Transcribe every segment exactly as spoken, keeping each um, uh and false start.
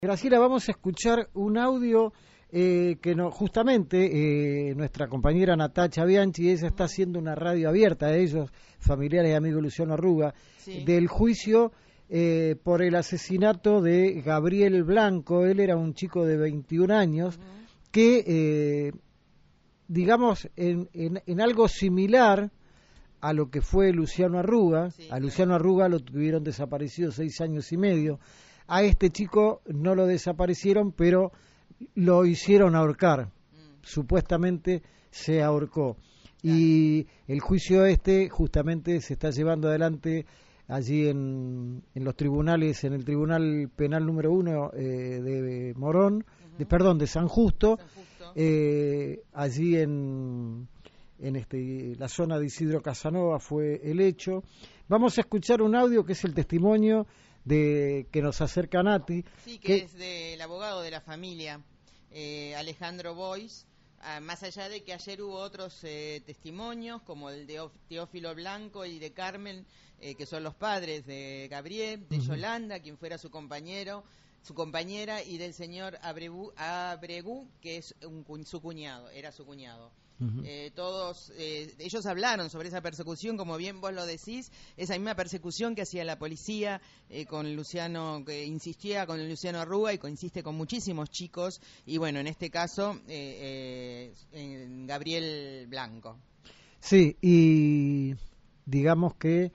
Graciela, vamos a escuchar un audio eh, que no, justamente eh, nuestra compañera Natacha Bianchi, ella está haciendo una radio abierta a ellos, familiares y amigos Luciano Arruga, sí. del juicio eh, por el asesinato de Gabriel Blanco. Él era un chico de veintiún años uh-huh. que, eh, digamos, en, en, en algo similar a lo que fue Luciano Arruga, sí, a Luciano claro. Arruga lo tuvieron desaparecido seis años y medio. A este chico no lo desaparecieron, pero lo hicieron ahorcar. Mm. Supuestamente se ahorcó. Claro. Y el juicio este justamente se está llevando adelante allí en, en los tribunales, en el Tribunal Penal número uno eh, de Morón, uh-huh. de, perdón, de San Justo, San Justo. Eh, allí en, en este, la zona de Isidro Casanova fue el hecho. Vamos a escuchar un audio que es el testimonio de que nos acerca Nati. Sí, que, que es del abogado de la familia, eh, Alejandro Bois, ah, más allá de que ayer hubo otros eh, testimonios, como el de Teófilo Blanco y de Carmen, eh, que son los padres de Gabriel, de uh-huh. Yolanda, quien fuera su compañero, su compañera, y del señor Abregu, Abregu que es un, su cuñado, era su cuñado. Uh-huh. Eh, todos eh, ellos hablaron sobre esa persecución, como bien vos lo decís, esa misma persecución que hacía la policía eh, con Luciano, que insistía con Luciano Arruga y consiste con muchísimos chicos, y bueno, en este caso eh, eh, en Gabriel Blanco. Sí, y digamos que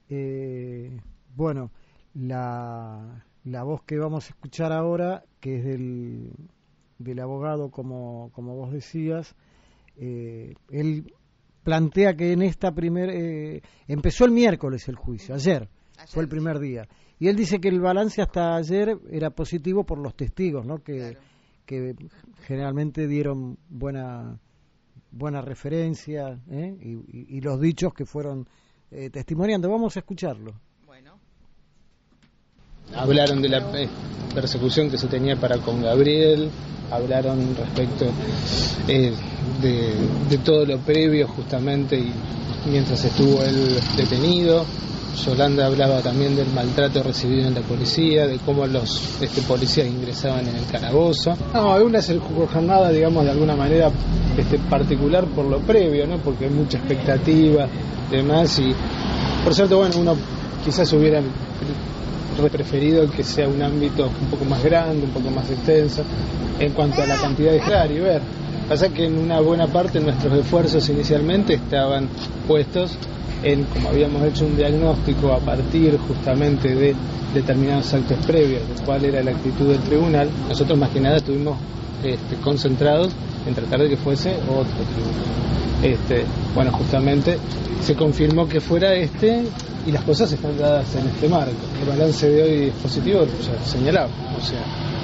eh, bueno, la, la voz que vamos a escuchar ahora, que es del, del abogado, como, como vos decías, Eh, él plantea que en esta primer eh, empezó el miércoles el juicio, ayer, ayer fue el primer día, y él dice que el balance hasta ayer era positivo por los testigos, ¿no? que, claro. que generalmente dieron buena buena referencia ¿eh? y, y, y los dichos que fueron eh, testimoniando. Vamos a escucharlo. Bueno. Hablaron de la persecución que se tenía para con Gabriel, hablaron respecto eh, de, de todo lo previo justamente y mientras estuvo él detenido. Yolanda hablaba también del maltrato recibido en la policía, de cómo los este, policías ingresaban en el calabozo. No, una jornada, digamos, de alguna manera este, particular por lo previo, ¿no? Porque hay mucha expectativa y demás, y por cierto, bueno, uno quizás hubiera preferido que sea un ámbito un poco más grande, un poco más extenso en cuanto a la cantidad de estar y ver. Pasa que en una buena parte nuestros esfuerzos inicialmente estaban puestos en, como habíamos hecho un diagnóstico a partir justamente de determinados actos previos, de cuál era la actitud del tribunal, nosotros más que nada estuvimos este, concentrados en tratar de que fuese otro tribunal. Este, bueno, justamente se confirmó que fuera este y las cosas están dadas en este marco. El balance de hoy es positivo, ya señalaba, o sea,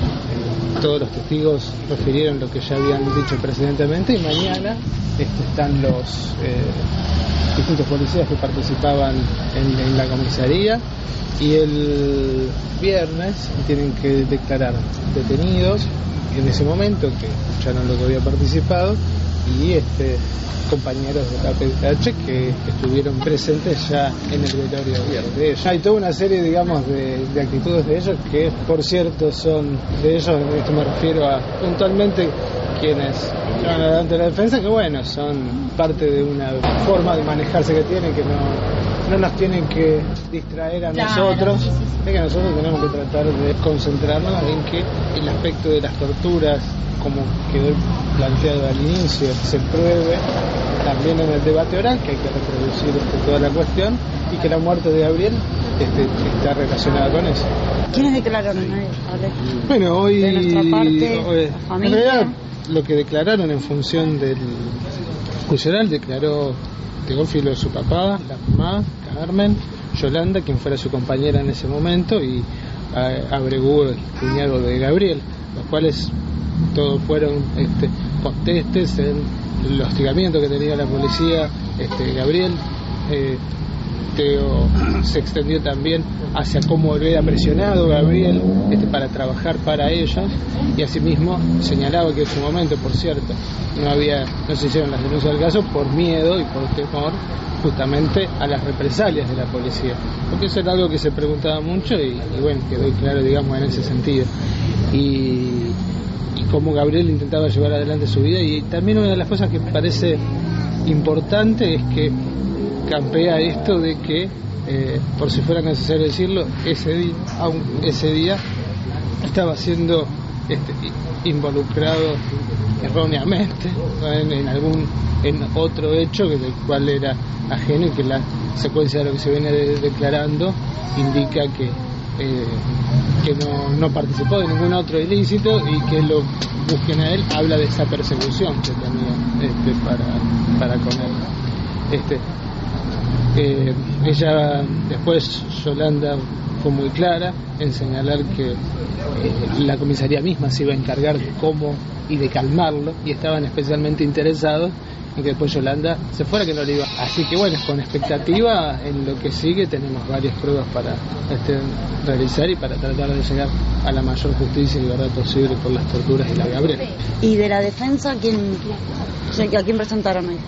eh, todos los testigos refirieron lo que ya habían dicho precedentemente, y mañana este, están los eh, distintos policías que participaban en, en la comisaría, y el viernes tienen que declarar detenidos en ese momento, que escucharon lo que había participado, y este compañeros de la P D H que estuvieron presentes ya en el velorio de ellos. Hay toda una serie, digamos, de, de actitudes de ellos que, por cierto, son de ellos, esto me refiero a puntualmente quienes llevan adelante la defensa, que bueno, son parte de una forma de manejarse que tienen, que no, no nos tienen que distraer a nosotros, de que nosotros tenemos que tratar de concentrarnos en que el aspecto de las torturas, como quedó planteado al inicio, se pruebe también en el debate oral, que hay que reproducir este, toda la cuestión, y que la muerte de Gabriel este, está relacionada con eso. ¿Quiénes declararon? Bueno, hoy, de nuestra parte, hoy en realidad lo que declararon en función del juicio oral, declaró Teófilo, su papá, la mamá, Carmen, Yolanda, quien fuera su compañera en ese momento, y Abregu, el cuñado de Gabriel, los cuales todos fueron este, contestes en el hostigamiento que tenía la policía. este, Gabriel eh, Teo se extendió también hacia cómo lo era presionado Gabriel este, para trabajar para ellos, y asimismo señalaba que en su momento, por cierto, no había no se hicieron las denuncias del caso por miedo y por temor justamente a las represalias de la policía, porque eso era algo que se preguntaba mucho y, y bueno, quedó claro, digamos, en ese sentido. y, y cómo Gabriel intentaba llevar adelante su vida. Y también una de las cosas que me parece importante es que campea esto de que, eh, por si fuera necesario decirlo, ese día, aun, ese día estaba siendo este, involucrado erróneamente en, en algún en otro hecho del cual era ajeno, y que la secuencia de lo que se viene de, declarando indica que eh, que no, no participó de ningún otro ilícito, y que lo busquen a él habla de esa persecución que tenía este, para, para con él. Este, eh, ella después, Yolanda, fue muy clara en señalar que eh, la comisaría misma se iba a encargar de cómo y de calmarlo, y estaban especialmente interesados en que después Yolanda se fuera, que no le iba. Así que bueno, con expectativa en lo que sigue, tenemos varias pruebas para este, realizar y para tratar de llegar a la mayor justicia y verdad posible por las torturas de la Gabriel. ¿Y de la defensa quién, a quién presentaron hoy?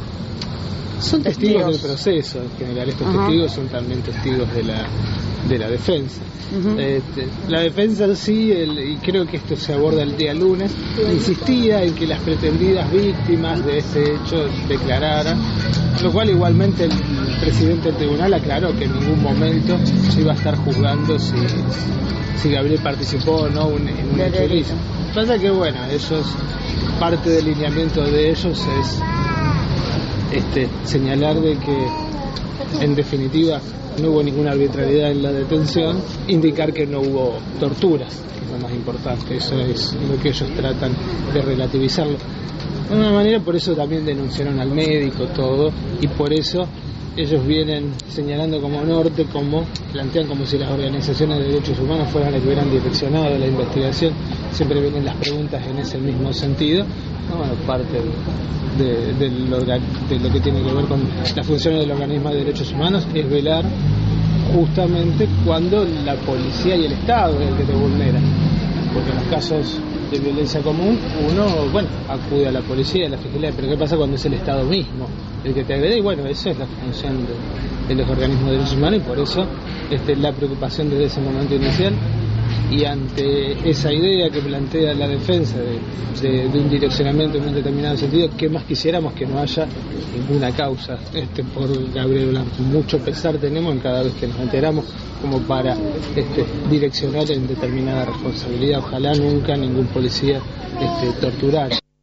Son testigos, testigos del proceso, en general estos uh-huh. testigos son también testigos de la de la defensa. Uh-huh. Este, la defensa sí, el, y creo que esto se aborda el día lunes, insistía en que las pretendidas víctimas de este hecho declararan, lo cual igualmente el, el presidente del tribunal aclaró que en ningún momento se iba a estar juzgando si, si Gabriel participó o no un, en un hecho ilícito. Pasa que bueno, ellos, parte del lineamiento de ellos es este, señalar de que en definitiva no hubo ninguna arbitrariedad en la detención, indicar que no hubo torturas, que es lo más importante. Eso es lo que ellos tratan de relativizarlo. De alguna manera, por eso también denunciaron al médico, todo, y por eso ellos vienen señalando como norte, como plantean como si las organizaciones de derechos humanos fueran las que hubieran direccionado la investigación. Siempre vienen las preguntas en ese mismo sentido. No, bueno, parte de, de, lo, de lo que tiene que ver con las funciones del organismo de derechos humanos es velar justamente cuando la policía y el Estado es el que te vulnera, porque en los casos de violencia común uno, bueno, acude a la policía y a la fiscalía, pero ¿qué pasa cuando es el Estado mismo el que te agrede? Y bueno, eso es la función de, de los organismos de derechos humanos, y por eso este, la preocupación desde ese momento inicial. Y ante esa idea que plantea la defensa de, de, de un direccionamiento en un determinado sentido, ¿qué más quisiéramos? Que no haya ninguna causa este, por Gabriel Blanco. Mucho pesar tenemos en cada vez que nos enteramos como para este, direccionar en determinada responsabilidad. Ojalá nunca ningún policía este, torturara.